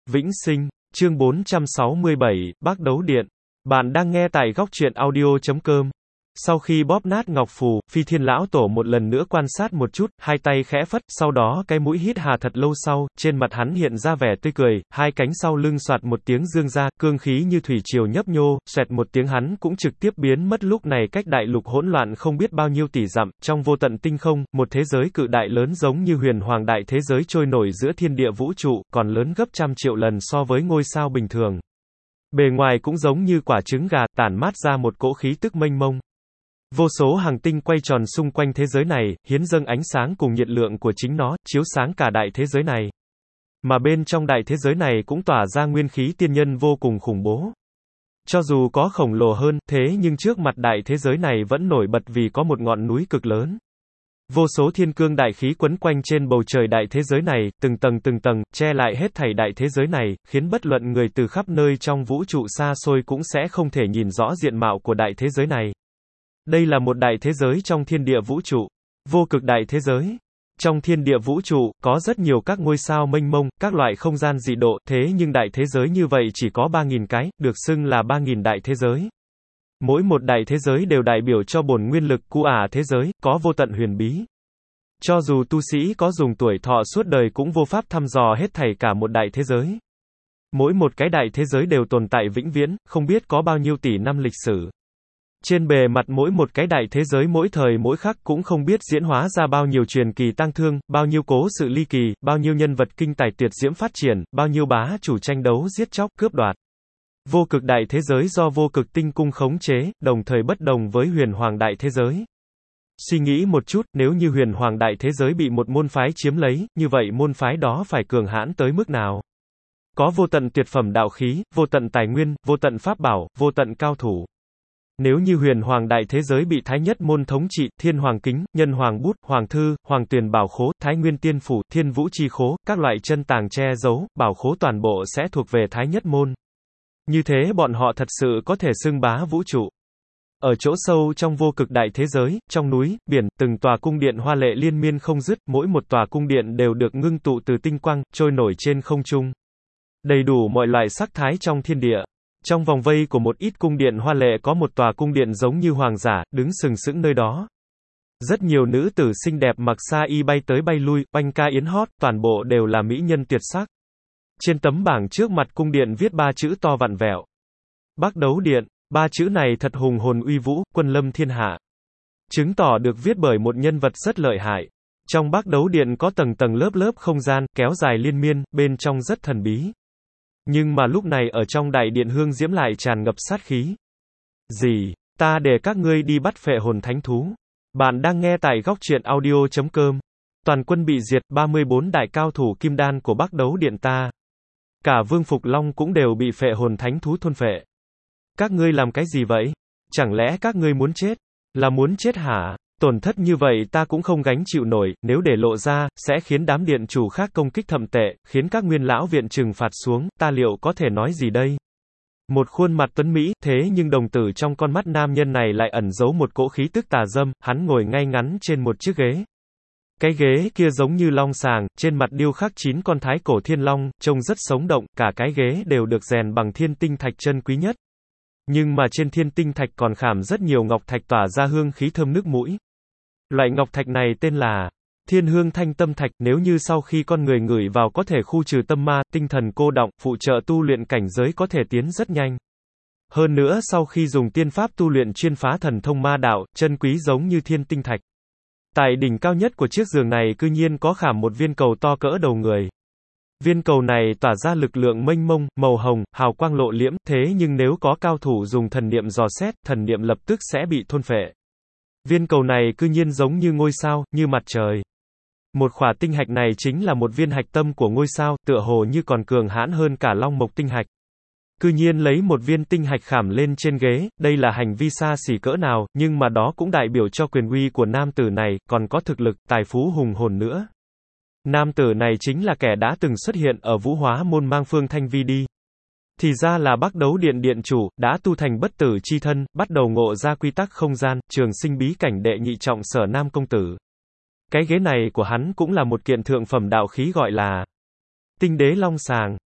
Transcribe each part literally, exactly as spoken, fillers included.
Vĩnh Sinh, chương bốn trăm sáu mươi bảy, Bác Đấu Điện. Bạn đang nghe tại góc truyện audio chấm com. Sau khi bóp nát ngọc phù, Phi Thiên lão tổ một lần nữa quan sát một chút, hai tay khẽ phất, sau đó cái mũi hít hà thật lâu sau, trên mặt hắn hiện ra vẻ tươi cười, hai cánh sau lưng soạt một tiếng dương ra, cương khí như thủy triều nhấp nhô, xoẹt một tiếng hắn cũng trực tiếp biến mất. Lúc này cách đại lục hỗn loạn không biết bao nhiêu tỷ dặm, trong vô tận tinh không, một thế giới cự đại lớn giống như huyền hoàng đại thế giới trôi nổi giữa thiên địa vũ trụ, còn lớn gấp trăm triệu lần so với ngôi sao bình thường. Bề ngoài cũng giống như quả trứng gà, tản mát ra một cỗ khí tức mênh mông. Vô số hành tinh quay tròn xung quanh thế giới này, hiến dâng ánh sáng cùng nhiệt lượng của chính nó, chiếu sáng cả đại thế giới này. Mà bên trong đại thế giới này cũng tỏa ra nguyên khí tiên nhân vô cùng khủng bố. Cho dù có khổng lồ hơn, thế nhưng trước mặt đại thế giới này vẫn nổi bật vì có một ngọn núi cực lớn. Vô số thiên cương đại khí quấn quanh trên bầu trời đại thế giới này, từng tầng từng tầng, che lại hết thảy đại thế giới này, khiến bất luận người từ khắp nơi trong vũ trụ xa xôi cũng sẽ không thể nhìn rõ diện mạo của đại thế giới này. Đây là một đại thế giới trong thiên địa vũ trụ. Vô cực đại thế giới. Trong thiên địa vũ trụ, có rất nhiều các ngôi sao mênh mông, các loại không gian dị độ, thế nhưng đại thế giới như vậy chỉ có ba nghìn cái, được xưng là ba nghìn đại thế giới. Mỗi một đại thế giới đều đại biểu cho bổn nguyên lực của ả thế giới, có vô tận huyền bí. Cho dù tu sĩ có dùng tuổi thọ suốt đời cũng vô pháp thăm dò hết thảy cả một đại thế giới. Mỗi một cái đại thế giới đều tồn tại vĩnh viễn, không biết có bao nhiêu tỷ năm lịch sử. Trên bề mặt mỗi một cái đại thế giới mỗi thời mỗi khắc cũng không biết diễn hóa ra bao nhiêu truyền kỳ tang thương, bao nhiêu cố sự ly kỳ, bao nhiêu nhân vật kinh tài tuyệt diễm phát triển, bao nhiêu bá chủ tranh đấu giết chóc cướp đoạt. Vô cực đại thế giới do vô cực tinh cung khống chế, đồng thời bất đồng với huyền hoàng đại thế giới. Suy nghĩ một chút, nếu như huyền hoàng đại thế giới bị một môn phái chiếm lấy, như vậy môn phái đó phải cường hãn tới mức nào? Có vô tận tuyệt phẩm đạo khí, vô tận tài nguyên, vô tận pháp bảo, vô tận cao thủ. Nếu như huyền hoàng đại thế giới bị thái nhất môn thống trị, thiên hoàng kính, nhân hoàng bút, hoàng thư, hoàng tuyền bảo khố, thái nguyên tiên phủ, thiên vũ chi khố, các loại chân tàng che giấu, bảo khố toàn bộ sẽ thuộc về thái nhất môn. Như thế bọn họ thật sự có thể xưng bá vũ trụ. Ở chỗ sâu trong vô cực đại thế giới, trong núi, biển, từng tòa cung điện hoa lệ liên miên không dứt, mỗi một tòa cung điện đều được ngưng tụ từ tinh quang, trôi nổi trên không trung. Đầy đủ mọi loại sắc thái trong thiên địa. Trong vòng vây của một ít cung điện hoa lệ có một tòa cung điện giống như hoàng giả, đứng sừng sững nơi đó. Rất nhiều nữ tử xinh đẹp mặc sa y bay tới bay lui, oanh ca yến hót, toàn bộ đều là mỹ nhân tuyệt sắc. Trên tấm bảng trước mặt cung điện viết ba chữ to vặn vẹo. Bác Đấu Điện, ba chữ này thật hùng hồn uy vũ, quân lâm thiên hạ. Chứng tỏ được viết bởi một nhân vật rất lợi hại. Trong Bác Đấu Điện có tầng tầng lớp lớp không gian, kéo dài liên miên, bên trong rất thần bí. Nhưng mà lúc này ở trong đại điện hương diễm lại tràn ngập sát khí. Gì? Ta để các ngươi đi bắt phệ hồn thánh thú. Bạn đang nghe tại góc truyện audio chấm com. Toàn quân bị diệt, ba mươi bốn đại cao thủ kim đan của Bác Đấu Điện ta. Cả Vương Phục Long cũng đều bị phệ hồn thánh thú thôn phệ. Các ngươi làm cái gì vậy? Chẳng lẽ các ngươi muốn chết? Là muốn chết hả? Tổn thất như vậy ta cũng không gánh chịu nổi, nếu để lộ ra, sẽ khiến đám điện chủ khác công kích thậm tệ, khiến các nguyên lão viện trừng phạt xuống, ta liệu có thể nói gì đây? Một khuôn mặt tuấn mỹ, thế nhưng đồng tử trong con mắt nam nhân này lại ẩn giấu một cỗ khí tức tà dâm, hắn ngồi ngay ngắn trên một chiếc ghế. Cái ghế kia giống như long sàng, trên mặt điêu khắc chín con thái cổ thiên long, trông rất sống động, cả cái ghế đều được rèn bằng thiên tinh thạch chân quý nhất. Nhưng mà trên thiên tinh thạch còn khảm rất nhiều ngọc thạch tỏa ra hương khí thơm nước mũi. Loại ngọc thạch này tên là Thiên Hương Thanh Tâm Thạch, nếu như sau khi con người ngửi vào có thể khu trừ tâm ma, tinh thần cô đọng, phụ trợ tu luyện cảnh giới có thể tiến rất nhanh. Hơn nữa sau khi dùng tiên pháp tu luyện chuyên phá thần thông ma đạo, chân quý giống như thiên tinh thạch. Tại đỉnh cao nhất của chiếc giường này cư nhiên có khảm một viên cầu to cỡ đầu người. Viên cầu này tỏa ra lực lượng mênh mông, màu hồng, hào quang lộ liễm, thế nhưng nếu có cao thủ dùng thần niệm dò xét, thần niệm lập tức sẽ bị thôn phệ. Viên cầu này cư nhiên giống như ngôi sao, như mặt trời. Một khỏa tinh hạch này chính là một viên hạch tâm của ngôi sao, tựa hồ như còn cường hãn hơn cả long mộc tinh hạch. Cư nhiên lấy một viên tinh hạch khảm lên trên ghế, đây là hành vi xa xỉ cỡ nào, nhưng mà đó cũng đại biểu cho quyền uy của nam tử này, còn có thực lực, tài phú hùng hồn nữa. Nam tử này chính là kẻ đã từng xuất hiện ở Vũ Hóa môn mang Phương Thanh Vi đi. Thì ra là Bác Đấu Điện điện chủ, đã tu thành bất tử chi thân, bắt đầu ngộ ra quy tắc không gian, trường sinh bí cảnh đệ nhị trọng Sở Nam công tử. Cái ghế này của hắn cũng là một kiện thượng phẩm đạo khí gọi là Tinh Đế Long Sàng.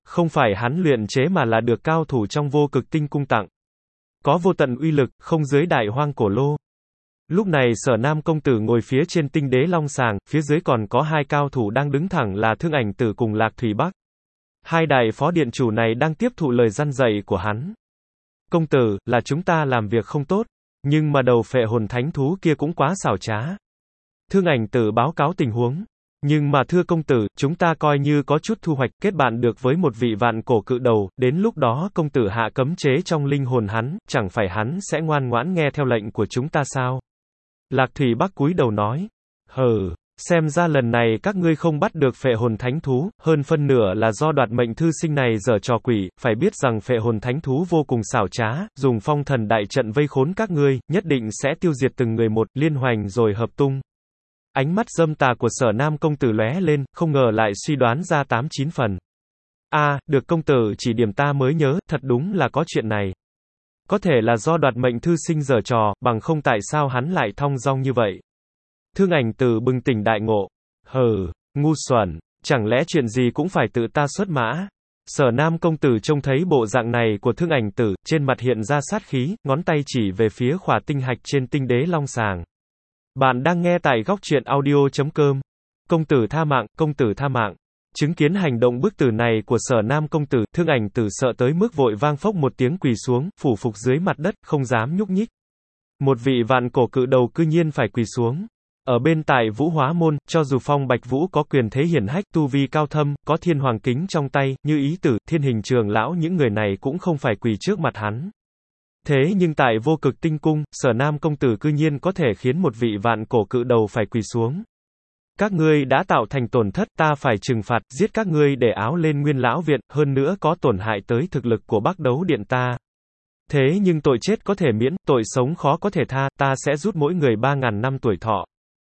Không phải hắn luyện chế mà là được cao thủ trong vô cực tinh cung tặng. Có vô tận uy lực, không dưới đại hoang cổ lô. Lúc này Sở Nam công tử ngồi phía trên tinh đế long sàng, phía dưới còn có hai cao thủ đang đứng thẳng là Thương Ảnh Tử cùng Lạc Thủy Bắc. Hai đại phó điện chủ này đang tiếp thụ lời răn dạy của hắn. Công tử, là chúng ta làm việc không tốt, nhưng mà đầu phệ hồn thánh thú kia cũng quá xảo trá. Thương Ảnh Tử báo cáo tình huống. Nhưng mà thưa công tử, chúng ta coi như có chút thu hoạch, kết bạn được với một vị vạn cổ cự đầu, đến lúc đó công tử hạ cấm chế trong linh hồn hắn, chẳng phải hắn sẽ ngoan ngoãn nghe theo lệnh của chúng ta sao? Lạc Thủy Bắc cúi đầu nói, hừ, xem ra lần này các ngươi không bắt được phệ hồn thánh thú, hơn phân nửa là do đoạt mệnh thư sinh này giở trò quỷ, phải biết rằng phệ hồn thánh thú vô cùng xảo trá, dùng phong thần đại trận vây khốn các ngươi, nhất định sẽ tiêu diệt từng người một, liên hoành rồi hợp tung. Ánh mắt dâm tà của Sở Nam công tử lóe lên, không ngờ lại suy đoán ra tám chín phần. A, à, được công tử chỉ điểm ta mới nhớ, thật đúng là có chuyện này. Có thể là do đoạt mệnh thư sinh giở trò, bằng không tại sao hắn lại thong dong như vậy. Thương Ảnh Tử bừng tỉnh đại ngộ. Hừ, ngu xuẩn, chẳng lẽ chuyện gì cũng phải tự ta xuất mã. Sở Nam công tử trông thấy bộ dạng này của Thương Ảnh Tử, trên mặt hiện ra sát khí, ngón tay chỉ về phía khỏa tinh hạch trên tinh đế long sàng. Bạn đang nghe tại góc truyện audio chấm com. Công tử tha mạng, công tử tha mạng. Chứng kiến hành động bức tử này của Sở Nam công tử, Thương Ảnh Tử sợ tới mức vội vang phốc một tiếng quỳ xuống, phủ phục dưới mặt đất, không dám nhúc nhích. Một vị vạn cổ cự đầu cư nhiên phải quỳ xuống. Ở bên tại Vũ Hóa Môn, cho dù Phong Bạch Vũ có quyền thế hiển hách, tu vi cao thâm, có thiên hoàng kính trong tay, như Ý Tử, Thiên Hình Trường lão những người này cũng không phải quỳ trước mặt hắn. Thế nhưng tại vô cực tinh cung, Sở Nam công tử cư nhiên có thể khiến một vị vạn cổ cự đầu phải quỳ xuống. Các ngươi đã tạo thành tổn thất, ta phải trừng phạt, giết các ngươi để áo lên Nguyên Lão Viện, hơn nữa có tổn hại tới thực lực của Bắc Đấu Điện ta. Thế nhưng tội chết có thể miễn, tội sống khó có thể tha, ta sẽ rút mỗi người ba ngàn năm tuổi thọ.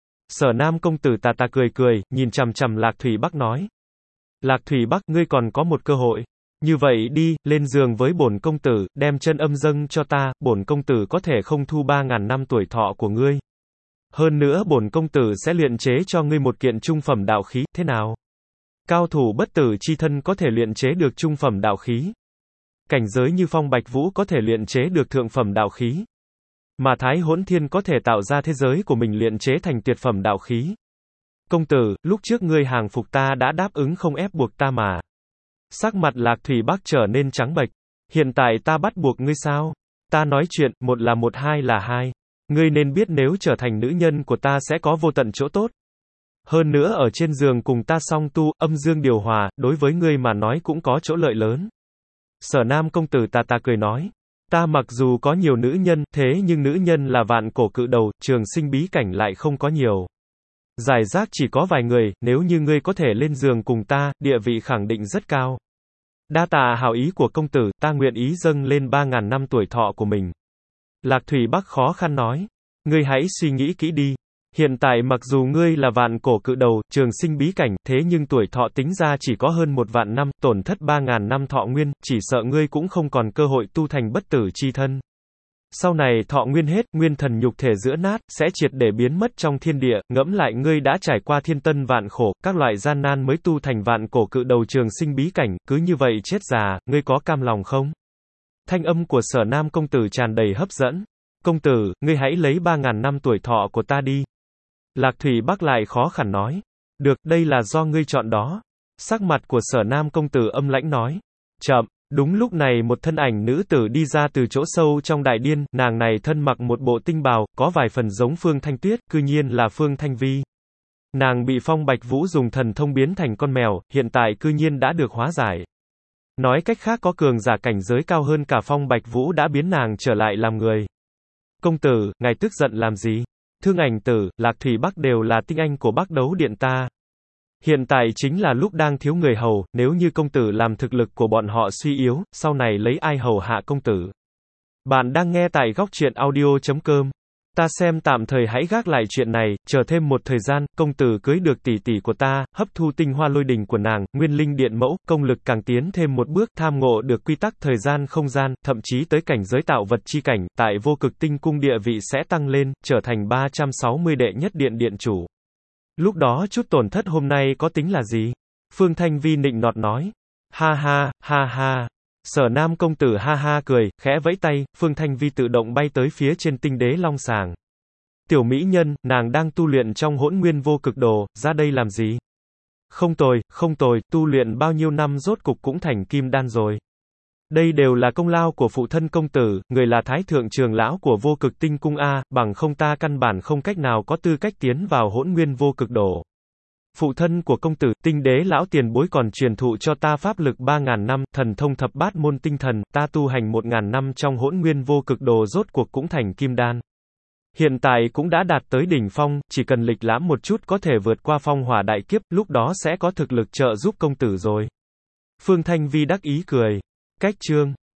Sở Nam công tử tà tà cười cười, nhìn chằm chằm Lạc Thủy Bắc nói. Lạc Thủy Bắc, ngươi còn có một cơ hội. Như vậy đi, lên giường với bổn công tử, đem chân âm dâng cho ta, bổn công tử có thể không thu ba ngàn năm tuổi thọ của ngươi. Hơn nữa bổn công tử sẽ luyện chế cho ngươi một kiện trung phẩm đạo khí, thế nào? Cao thủ bất tử chi thân có thể luyện chế được trung phẩm đạo khí. Cảnh giới như Phong Bạch Vũ có thể luyện chế được thượng phẩm đạo khí. Mà Thái Hỗn Thiên có thể tạo ra thế giới của mình luyện chế thành tuyệt phẩm đạo khí. Công tử, lúc trước ngươi hàng phục ta đã đáp ứng không ép buộc ta mà. Sắc mặt Lạc Thủy Bắc trở nên trắng bệch. Hiện tại ta bắt buộc ngươi sao? Ta nói chuyện, một là một hai là hai. Ngươi nên biết nếu trở thành nữ nhân của ta sẽ có vô tận chỗ tốt. Hơn nữa ở trên giường cùng ta song tu, âm dương điều hòa, đối với ngươi mà nói cũng có chỗ lợi lớn. Sở Nam công tử tà tà cười nói. Ta mặc dù có nhiều nữ nhân, thế nhưng nữ nhân là vạn cổ cự đầu, trường sinh bí cảnh lại không có nhiều. Giải rác chỉ có vài người, nếu như ngươi có thể lên giường cùng ta, địa vị khẳng định rất cao. Đa tạ hảo ý của công tử, ta nguyện ý dâng lên ba ngàn năm tuổi thọ của mình. Lạc Thủy Bắc khó khăn nói. Ngươi hãy suy nghĩ kỹ đi. Hiện tại mặc dù ngươi là vạn cổ cự đầu, trường sinh bí cảnh, thế nhưng tuổi thọ tính ra chỉ có hơn một vạn năm, tổn thất ba ngàn năm thọ nguyên, chỉ sợ ngươi cũng không còn cơ hội tu thành bất tử chi thân. Sau này thọ nguyên hết, nguyên thần nhục thể giữa nát, sẽ triệt để biến mất trong thiên địa, ngẫm lại ngươi đã trải qua thiên tân vạn khổ, các loại gian nan mới tu thành vạn cổ cự đầu trường sinh bí cảnh, cứ như vậy chết già, ngươi có cam lòng không? Thanh âm của Sở Nam công tử tràn đầy hấp dẫn. Công tử, ngươi hãy lấy ba ngàn năm tuổi thọ của ta đi. Lạc Thủy Bắc lại khó khăn nói. Được, đây là do ngươi chọn đó. Sắc mặt của Sở Nam công tử âm lãnh nói. Chậm, đúng lúc này một thân ảnh nữ tử đi ra từ chỗ sâu trong đại điên, nàng này thân mặc một bộ tinh bào, có vài phần giống Phương Thanh Tuyết, cư nhiên là Phương Thanh Vi. Nàng bị Phong Bạch Vũ dùng thần thông biến thành con mèo, hiện tại cư nhiên đã được hóa giải. Nói cách khác có cường giả cảnh giới cao hơn cả Phong Bạch Vũ đã biến nàng trở lại làm người. Công tử, ngài tức giận làm gì? Thương Ảnh Tử, Lạc Thủy Bắc đều là tinh anh của Bắc Đấu Điện ta. Hiện tại chính là lúc đang thiếu người hầu, nếu như công tử làm thực lực của bọn họ suy yếu, sau này lấy ai hầu hạ công tử? Bạn đang nghe tại góc truyện audio chấm com. Ta xem tạm thời hãy gác lại chuyện này, chờ thêm một thời gian, công tử cưới được tỷ tỷ của ta, hấp thu tinh hoa lôi đình của nàng, nguyên linh điện mẫu, công lực càng tiến thêm một bước, tham ngộ được quy tắc thời gian không gian, thậm chí tới cảnh giới tạo vật chi cảnh, tại vô cực tinh cung địa vị sẽ tăng lên, trở thành ba trăm sáu mươi đệ nhất điện điện chủ. Lúc đó chút tổn thất hôm nay có tính là gì? Phương Thanh Vi nịnh nọt nói. Ha ha, ha ha. Sở Nam công tử ha ha cười, khẽ vẫy tay, Phương Thanh Vi tự động bay tới phía trên tinh đế long sàng. Tiểu mỹ nhân, nàng đang tu luyện trong hỗn nguyên vô cực đồ, ra đây làm gì? Không tồi, không tồi, tu luyện bao nhiêu năm rốt cục cũng thành kim đan rồi. Đây đều là công lao của phụ thân công tử, người là thái thượng trường lão của vô cực tinh cung A, bằng không ta căn bản không cách nào có tư cách tiến vào hỗn nguyên vô cực đồ. Phụ thân của công tử, tinh đế lão tiền bối còn truyền thụ cho ta pháp lực ba ngàn năm, thần thông thập bát môn tinh thần, ta tu hành một ngàn năm trong hỗn nguyên vô cực đồ rốt cuộc cũng thành kim đan. Hiện tại cũng đã đạt tới đỉnh phong, chỉ cần lịch lãm một chút có thể vượt qua phong hỏa đại kiếp, lúc đó sẽ có thực lực trợ giúp công tử rồi. Phương Thanh Vi đắc ý cười. Cách chương